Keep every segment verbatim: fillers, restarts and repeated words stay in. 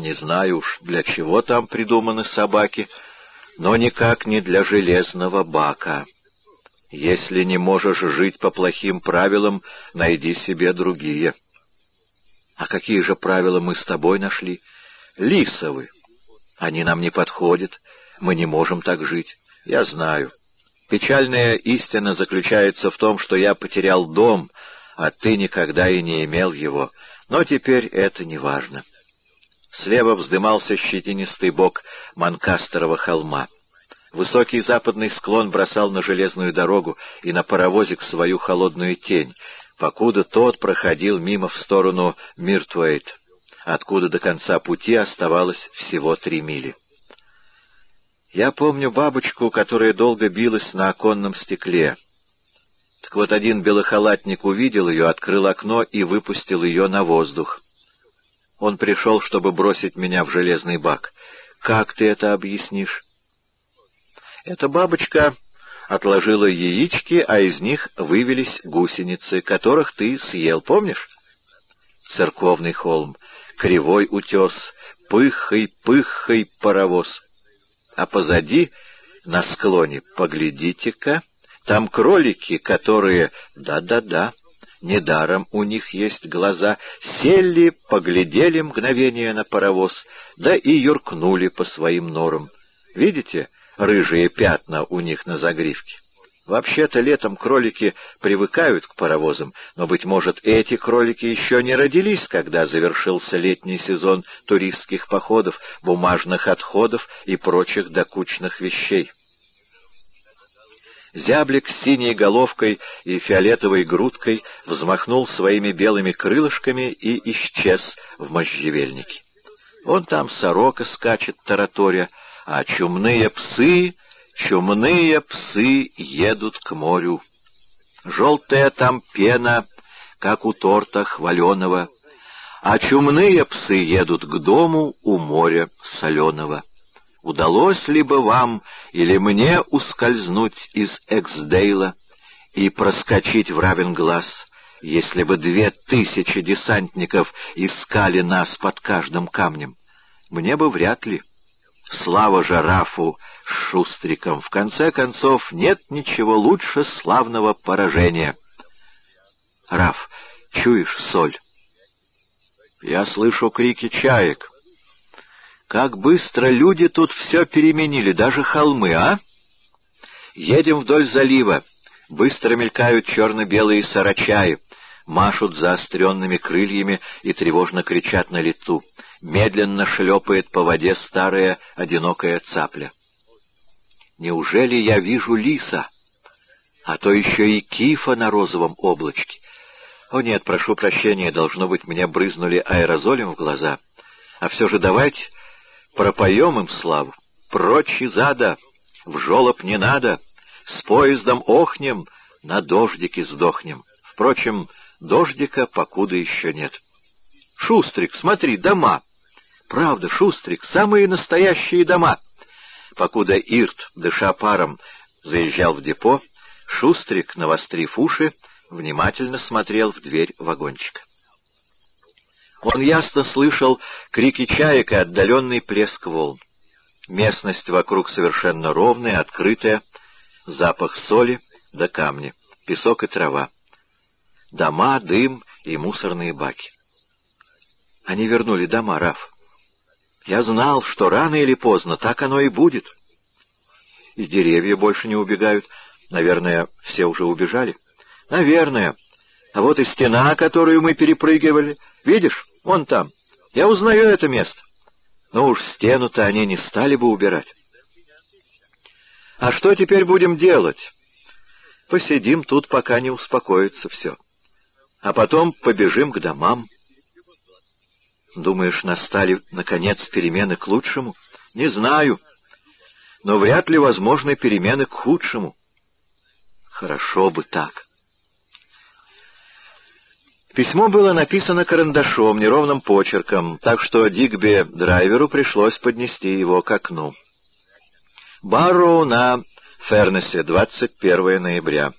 Не знаю уж, для чего там придуманы собаки, но никак не для железного бака. Если не можешь жить по плохим правилам, найди себе другие. А какие же правила мы с тобой нашли? Лисовы. Они нам не подходят, мы не можем так жить. Я знаю. Печальная истина заключается в том, что я потерял дом, а ты никогда и не имел его. Но теперь это не важно. Слева вздымался щетинистый бок Манкастерова холма. Высокий западный склон бросал на железную дорогу и на паровозик свою холодную тень, покуда тот проходил мимо в сторону Миртвейт, откуда до конца пути оставалось всего три мили. Я помню бабочку, которая долго билась на оконном стекле. Так вот, один белохалатник увидел ее, открыл окно и выпустил ее на воздух. Он пришел, чтобы бросить меня в железный бак. Как ты это объяснишь? Эта бабочка отложила яички, а из них вывелись гусеницы, которых ты съел, помнишь? Церковный холм, кривой утес, пыхай-пыхай паровоз. А позади, на склоне, поглядите-ка, там кролики, которые... Да-да-да, недаром у них есть глаза. Сели, поглядели мгновение на паровоз, да и юркнули по своим норам. Видите, рыжие пятна у них на загривке? Вообще-то летом кролики привыкают к паровозам, но, быть может, эти кролики еще не родились, когда завершился летний сезон туристских походов, бумажных отходов и прочих докучных вещей. Зяблик с синей головкой и фиолетовой грудкой взмахнул своими белыми крылышками и исчез в можжевельнике. Вон там сорока скачет тараторя, а чумные псы... Чумные псы едут к морю. Желтая там пена, как у торта хваленого, а чумные псы едут к дому у моря соленого. Удалось ли бы вам или мне ускользнуть из Эксдейла и проскочить в Равенглаз, если бы две тысячи десантников искали нас под каждым камнем? Мне бы вряд ли. Слава же Рафу с Шустриком! В конце концов, нет ничего лучше славного поражения. Раф, чуешь соль? Я слышу крики чаек. Как быстро люди тут все переменили, даже холмы, а? Едем вдоль залива. Быстро мелькают черно-белые сарачаи, машут заостренными крыльями и тревожно кричат на лету. Медленно шлепает по воде старая одинокая цапля. Неужели я вижу лиса? А то еще и кифа на розовом облачке. О нет, прошу прощения, должно быть, мне брызнули аэрозолем в глаза. А все же давайте пропоем им славу. Прочь из ада, в жолоб не надо, с поездом охнем, на дождике сдохнем. Впрочем, дождика покуда еще нет. Шустрик, смотри, дома! Правда, Шустрик, самые настоящие дома. Покуда Ирт, дыша паром, заезжал в депо, Шустрик, навострив уши, внимательно смотрел в дверь вагончика. Он ясно слышал крики чаек и отдаленный плеск волн. Местность вокруг совершенно ровная, открытая, запах соли да камни, песок и трава. Дома, дым и мусорные баки. Они вернули дома, Раф. Я знал, что рано или поздно так оно и будет. И деревья больше не убегают. Наверное, все уже убежали. Наверное. А вот и стена, которую мы перепрыгивали. Видишь, вон там. Я узнаю это место. Но уж стену-то они не стали бы убирать. А что теперь будем делать? Посидим тут, пока не успокоится все. А потом побежим к домам. Думаешь, настали, наконец, перемены к лучшему? Не знаю. Но вряд ли возможны перемены к худшему. Хорошо бы так. Письмо было написано карандашом, неровным почерком, так что Дигби драйверу пришлось поднести его к окну. Барроу на Фернесе, двадцать первое ноября.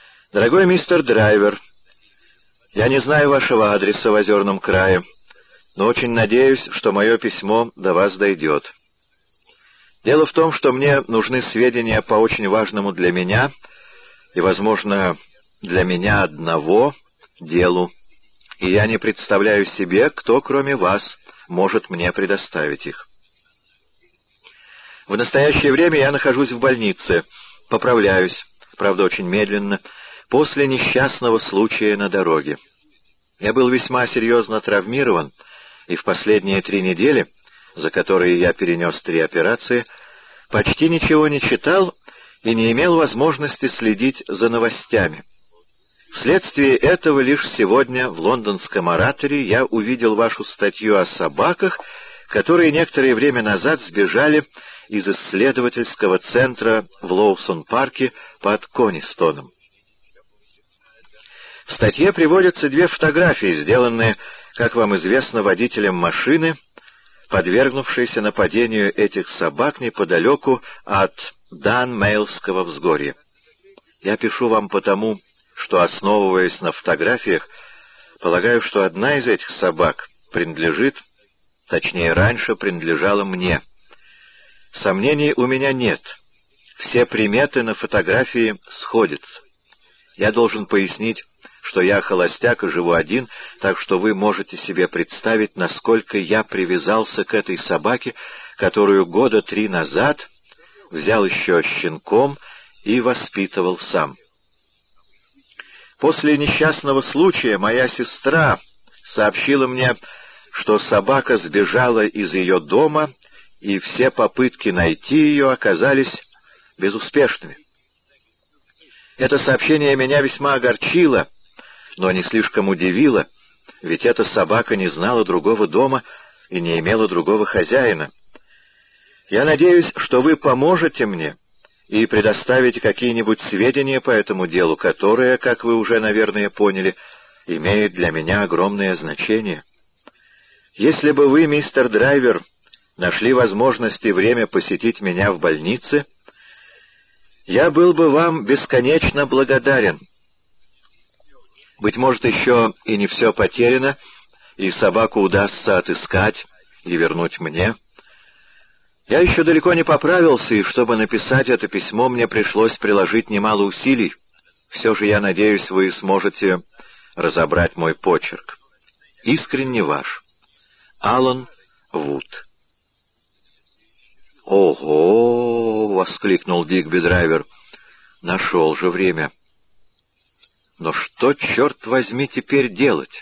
Дорогой мистер Драйвер, я не знаю вашего адреса в Озерном крае, но очень надеюсь, что мое письмо до вас дойдет. Дело в том, что мне нужны сведения по очень важному для меня и, возможно, для меня одного делу, и я не представляю себе, кто, кроме вас, может мне предоставить их. В настоящее время я нахожусь в больнице, поправляюсь, правда, очень медленно, после несчастного случая на дороге. Я был весьма серьезно травмирован, и в последние три недели, за которые я перенес три операции, почти ничего не читал и не имел возможности следить за новостями. Вследствие этого лишь сегодня в лондонском «Ораторе» я увидел вашу статью о собаках, которые некоторое время назад сбежали из исследовательского центра в Лоусон-парке под Конистоном. В статье приводятся две фотографии, сделанные, как вам известно, водителем машины, подвергнувшейся нападению этих собак неподалеку от Данмейлского взгорья. Я пишу вам потому, что, основываясь на фотографиях, полагаю, что одна из этих собак принадлежит, точнее, раньше принадлежала мне. Сомнений у меня нет. Все приметы на фотографии сходятся. Я должен пояснить, что я холостяк и живу один, так что вы можете себе представить, насколько я привязался к этой собаке, которую года три назад взял еще щенком и воспитывал сам. После несчастного случая моя сестра сообщила мне, что собака сбежала из ее дома, и все попытки найти ее оказались безуспешными. Это сообщение меня весьма огорчило, но не слишком удивило, ведь эта собака не знала другого дома и не имела другого хозяина. Я надеюсь, что вы поможете мне и предоставите какие-нибудь сведения по этому делу, которые, как вы уже, наверное, поняли, имеют для меня огромное значение. Если бы вы, мистер Драйвер, нашли возможность и время посетить меня в больнице, я был бы вам бесконечно благодарен. Быть может, еще и не все потеряно, и собаку удастся отыскать и вернуть мне. Я еще далеко не поправился, и чтобы написать это письмо, мне пришлось приложить немало усилий. Все же, я надеюсь, вы сможете разобрать мой почерк. Искренне ваш. Алан Вуд. «Ого!» — воскликнул Дигби Драйвер. «Нашел же время. Но что, черт возьми, теперь делать?»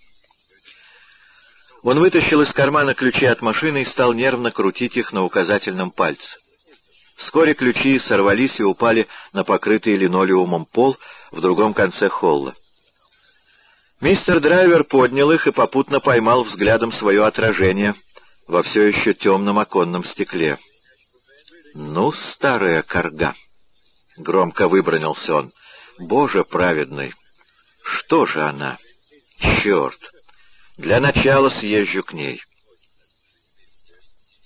Он вытащил из кармана ключи от машины и стал нервно крутить их на указательном пальце. Вскоре ключи сорвались и упали на покрытый линолеумом пол в другом конце холла. Мистер Драйвер поднял их и попутно поймал взглядом свое отражение во все еще темном оконном стекле. «Ну, старая корга!» — громко выбранился он. «Боже праведный! Что же она? Черт! Для начала съезжу к ней.